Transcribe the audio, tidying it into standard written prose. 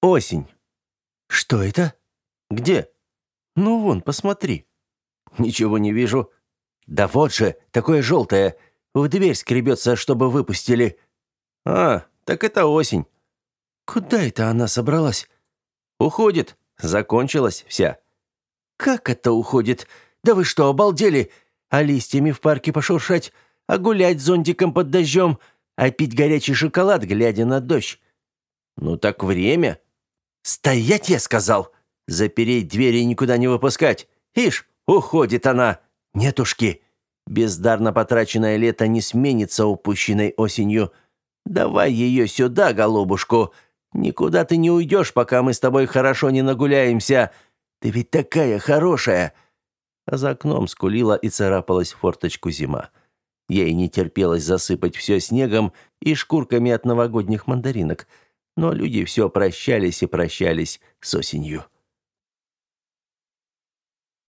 Осень. Что это? Где? Ну вон, посмотри. Ничего не вижу. Да вот же, такое желтое. В дверь скребется, чтобы выпустили. А, так это осень. Куда это она собралась? Уходит. Закончилась вся. Как это уходит? Да вы что, обалдели? А листьями в парке пошуршать? А гулять зонтиком под дождем? А пить горячий шоколад, глядя на дождь? Ну так время. Стоять, я сказал! Запереть двери и никуда не выпускать. Ишь, уходит она. Нетушки. Бездарно потраченное лето не сменится упущенной осенью. Давай ее сюда, голубушку. Никуда ты не уйдешь, пока мы с тобой хорошо не нагуляемся. Ты ведь такая хорошая!» А за окном скулила и царапалась в форточку зима. Ей не терпелось засыпать все снегом и шкурками от новогодних мандаринок, но люди все прощались и прощались с осенью.